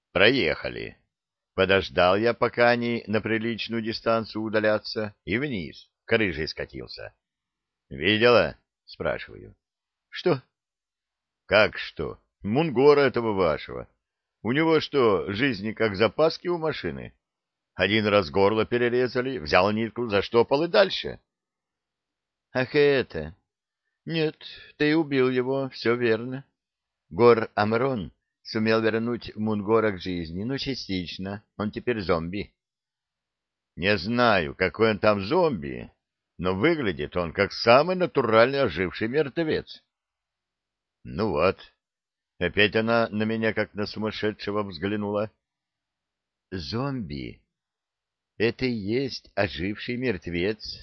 Проехали. Подождал я, пока они на приличную дистанцию удалятся, и вниз, к рыжей скатился. «Видела?» — спрашиваю. «Что?» «Как что? Мунгора этого вашего. У него что, жизни как запаски у машины? Один раз горло перерезали, взял нитку, заштопал и дальше». Ах, это... Нет, ты убил его, все верно. Гор Амрон сумел вернуть Мунгора к жизни, но частично. Он теперь зомби. Не знаю, какой он там зомби, но выглядит он как самый натуральный оживший мертвец. Ну вот, опять она на меня как на сумасшедшего взглянула. Зомби — это и есть оживший мертвец.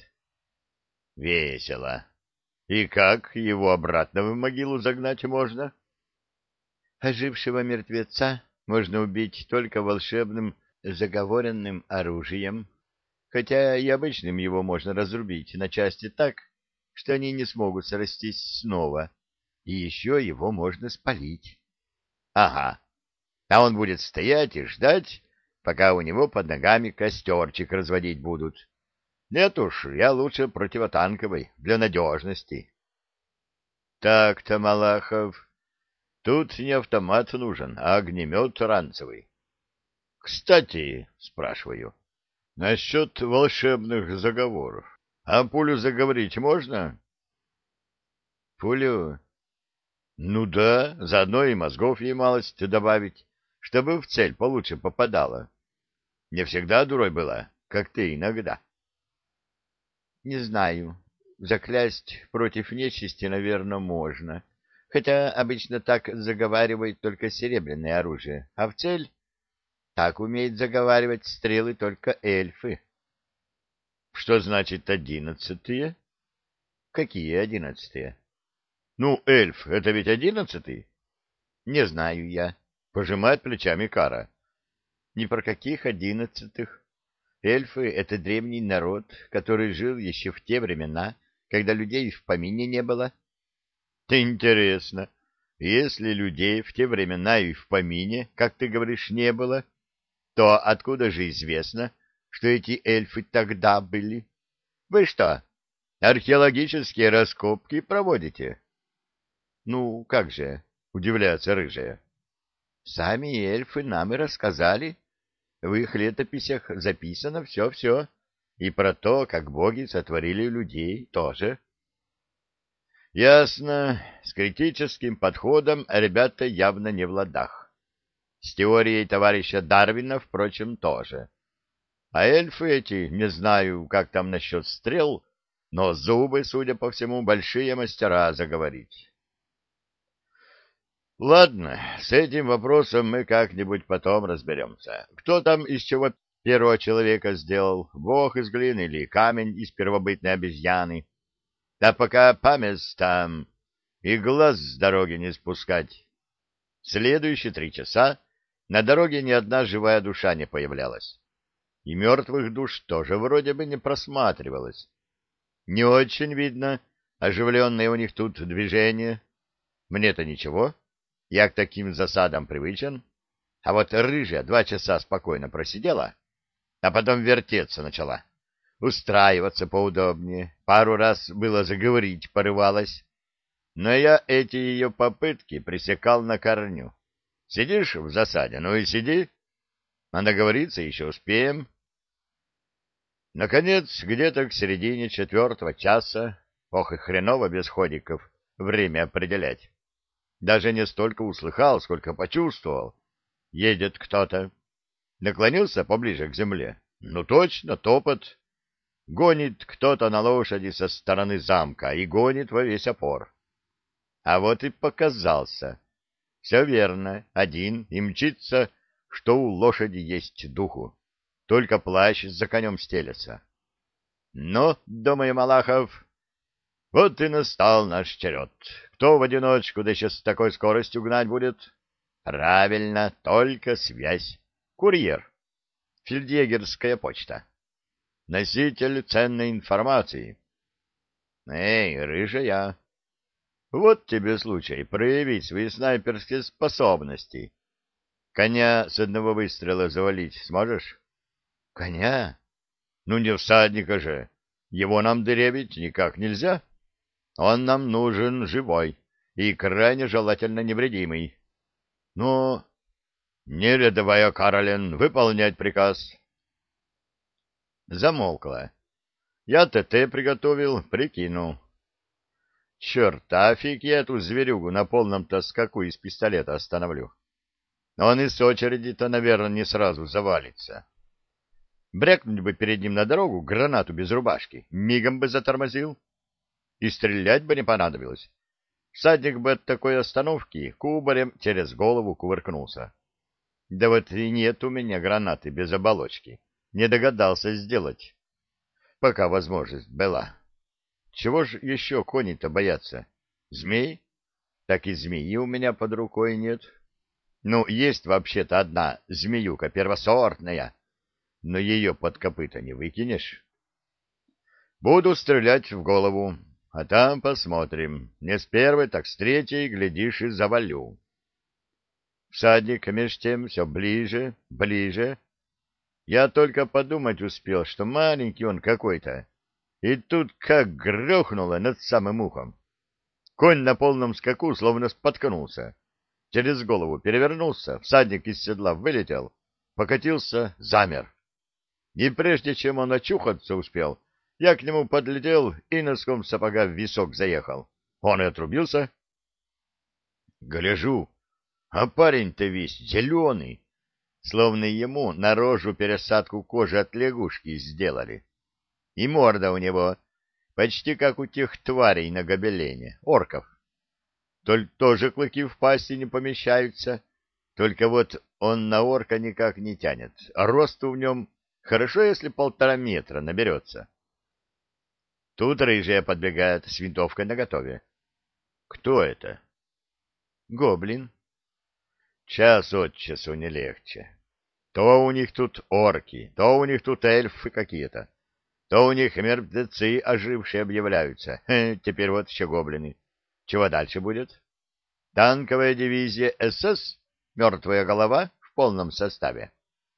Весело. И как его обратно в могилу загнать можно? Ожившего мертвеца можно убить только волшебным заговоренным оружием, хотя и обычным его можно разрубить на части так, что они не смогут срастись снова, и еще его можно спалить. Ага. А он будет стоять и ждать, пока у него под ногами костерчик разводить будут. Нет уж, я лучше противотанковый, для надежности. Так-то, Малахов, тут не автомат нужен, а огнемет ранцевый. Кстати, спрашиваю, насчет волшебных заговоров. А пулю заговорить можно? Пулю? Ну да, заодно и мозгов ей малость добавить, чтобы в цель получше попадала. Не всегда дурой была, как ты иногда. Не знаю. Заклясть против нечисти, наверное, можно. Хотя обычно так заговаривает только серебряное оружие, а в цель так умеют заговаривать стрелы только эльфы. Что значит 11-е? Какие 11-е? Ну, эльф, это ведь 11-й? Не знаю я. Пожимает плечами Кара. Ни про каких 11-х. Эльфы — это древний народ, который жил еще в те времена, когда людей в помине не было. Интересно, если людей в те времена и в помине, как ты говоришь, не было, то откуда же известно, что эти эльфы тогда были? Вы что, археологические раскопки проводите? Ну, как же, Удивляется рыжая. сами эльфы нам и рассказали. В их летописях записано все-все. И про то, как боги сотворили людей, тоже. Ясно, с критическим подходом ребята явно не в ладах. С теорией товарища Дарвина, впрочем, тоже. А эльфы эти, не знаю, как там насчет стрел, но зубы, судя по всему, большие мастера заговорить. Ладно, с этим вопросом мы как-нибудь потом разберемся. Кто там из чего первого человека сделал? Бог из глины или камень из первобытной обезьяны? А пока память там и глаз с дороги не спускать. Следующие 3 часа на дороге ни одна живая душа не появлялась. И мертвых душ тоже вроде бы не просматривалось. Не очень видно оживленное у них тут движение. Мне-то ничего, я к таким засадам привычен. А вот рыжая 2 часа спокойно просидела, а потом вертеться начала. Устраиваться поудобнее. Пару раз было заговорить порывалась. Но я эти ее попытки пресекал на корню. Сидишь в засаде, ну и сиди. А договориться еще успеем. Наконец, где-то к середине 4-го часа, ох и хреново без ходиков, время определять. Даже не столько услыхал, сколько почувствовал. Едет кто-то. Наклонился поближе к земле. Ну точно, топот. Гонит кто-то на лошади со стороны замка и гонит во весь опор. А вот и показался. Все верно, один, и мчится, что у лошади есть духу. Только плащ за конем стелется. Ну, думаю, Малахов, вот и настал наш черед. Кто в одиночку, да еще с такой скоростью гнать будет? Правильно, только связь. Курьер. Фельдъегерская почта. Носитель ценной информации. Эй, рыжая, вот тебе случай проявить свои снайперские способности. Коня с одного выстрела завалить сможешь? Коня? Ну, не всадника же. Его нам дырявить никак нельзя. Он нам нужен живой и крайне желательно невредимый. Ну, не рядовая Каролин, выполнять приказ. Замолкла. Я ТТ приготовил, прикинул. Черт, а фиг я эту зверюгу на полном-то скаку из пистолета остановлю. Он из очереди-то, наверное, не сразу завалится. Брякнуть бы перед ним на дорогу гранату без рубашки, мигом бы затормозил. И стрелять бы не понадобилось. Всадник бы от такой остановки кубарем через голову кувыркнулся. Да вот и нет у меня гранаты без оболочки. Не догадался сделать, пока возможность была. Чего ж еще кони-то боятся? Змей? Так и змеи у меня под рукой нет. Ну, есть вообще-то одна змеюка первосортная, но ее под копыта не выкинешь. Буду стрелять в голову, а там посмотрим. Не с первой, так с третьей, глядишь, и завалю. Всадник меж тем все ближе, ближе. Я только подумать успел, что маленький он какой-то. И тут как грохнуло над самым ухом. Конь на полном скаку словно споткнулся. Через голову перевернулся, всадник из седла вылетел, покатился, замер. И прежде чем он очухаться успел, я к нему подлетел и носком сапога в висок заехал. Он и отрубился. Гляжу, а парень-то весь зеленый, словно ему на рожу пересадку кожи от лягушки сделали. И морда у него почти как у тех тварей на гобелене, орков. Только тоже клыки в пасти не помещаются, только вот он на орка никак не тянет, а росту в нем хорошо, если 1,5 метра наберется. Тут рыжая подбегает с винтовкой наготове. Кто это? Гоблин. Час от часу не легче. То у них тут орки, то у них тут эльфы какие-то, то у них мертвецы ожившие объявляются. Теперь вот еще гоблины. Чего дальше будет? Танковая дивизия СС? Мертвая голова в полном составе.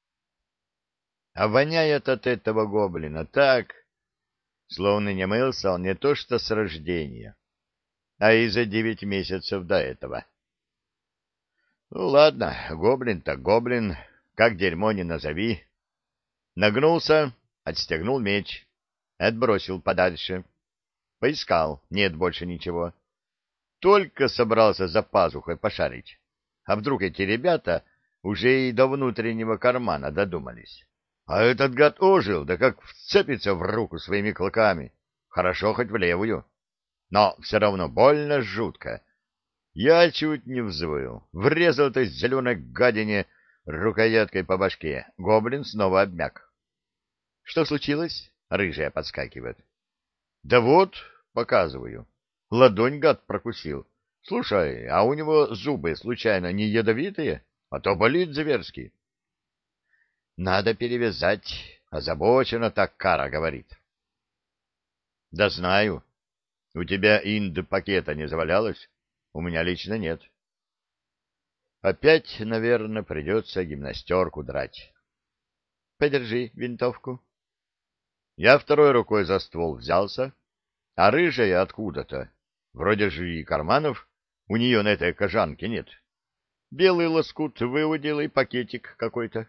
А воняет от этого гоблина так, словно не мылся он не то что с рождения, а и за 9 месяцев до этого. Ну, ладно, гоблин так гоблин, как дерьмо не назови. Нагнулся, отстегнул меч, отбросил подальше. Поискал, нет больше ничего. Только собрался за пазухой пошарить. А вдруг эти ребята уже и до внутреннего кармана додумались. А этот гад ожил, да как вцепится в руку своими клыками. Хорошо хоть в левую. Но все равно больно жутко. Я чуть не взвыл. Врезал этой зеленой гадине рукояткой по башке. Гоблин снова обмяк. — Что случилось? — рыжая подскакивает. — Да вот, показываю. Ладонь гад прокусил. Слушай, а у него зубы случайно не ядовитые? А то болит зверски. — Надо перевязать. Озабоченно так Кара говорит. — Да знаю. У тебя инд-пакета не завалялось? У меня лично нет. Опять, наверное, придется гимнастерку драть. Подержи винтовку. Я второй рукой за ствол взялся, а рыжая откуда-то. Вроде же и карманов у нее на этой кожанке нет. Белый лоскут выудил и пакетик какой-то.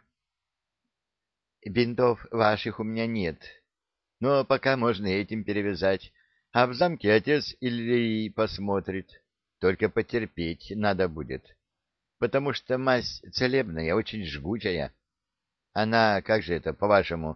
Бинтов ваших у меня нет, но пока можно этим перевязать, а в замке отец Ильи посмотрит. Только потерпеть надо будет, потому что мазь целебная, очень жгучая. Она, как же это, по-вашему,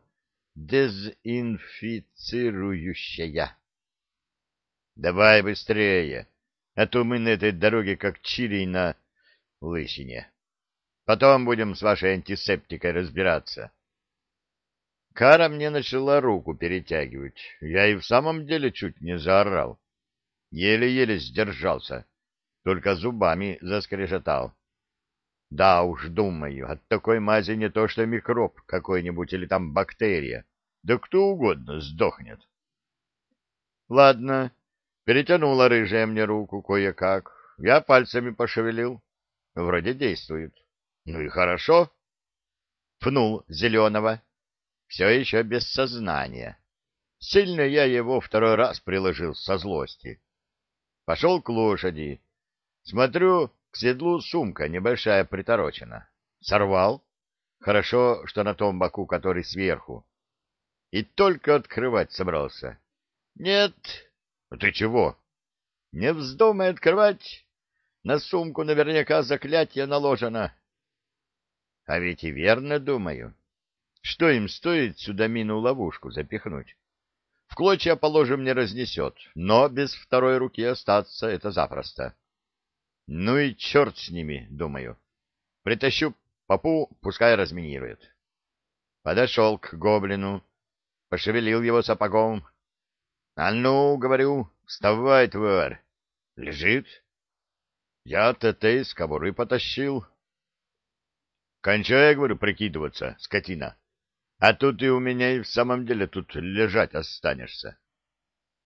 дезинфицирующая. Давай быстрее, а то мы на этой дороге как чирий на лысине. Потом будем с вашей антисептикой разбираться. Кара мне начала руку перетягивать. Я и в самом деле чуть не заорал. Еле-еле сдержался, только зубами заскрежетал. Да уж, думаю, от такой мази не то что микроб какой-нибудь или там бактерия, да кто угодно сдохнет. Ладно, перетянула рыжая мне руку кое-как. Я пальцами пошевелил. Вроде действует. Ну и хорошо. Пнул Зеленого. Все еще без сознания. Сильно я его второй раз приложил со злости. Пошел к лошади. Смотрю, к седлу сумка небольшая приторочена. Сорвал. Хорошо, что на том боку, который сверху. И только открывать собрался. Нет. Ты чего? Не вздумай открывать. На сумку наверняка заклятие наложено. А ведь и верно думаю. Что им стоит сюда мину-ловушку запихнуть? В клочья, положим, не разнесет, но без второй руки остаться — это запросто. Ну и черт с ними, думаю. Притащу попу, пускай разминирует. Подошел к гоблину, пошевелил его сапогом. — А ну, говорю, вставай, тварь. Лежит. Я ТТ из кобуры потащил. Кончай, говорю, прикидываться, скотина. А тут и у меня и в самом деле тут лежать останешься.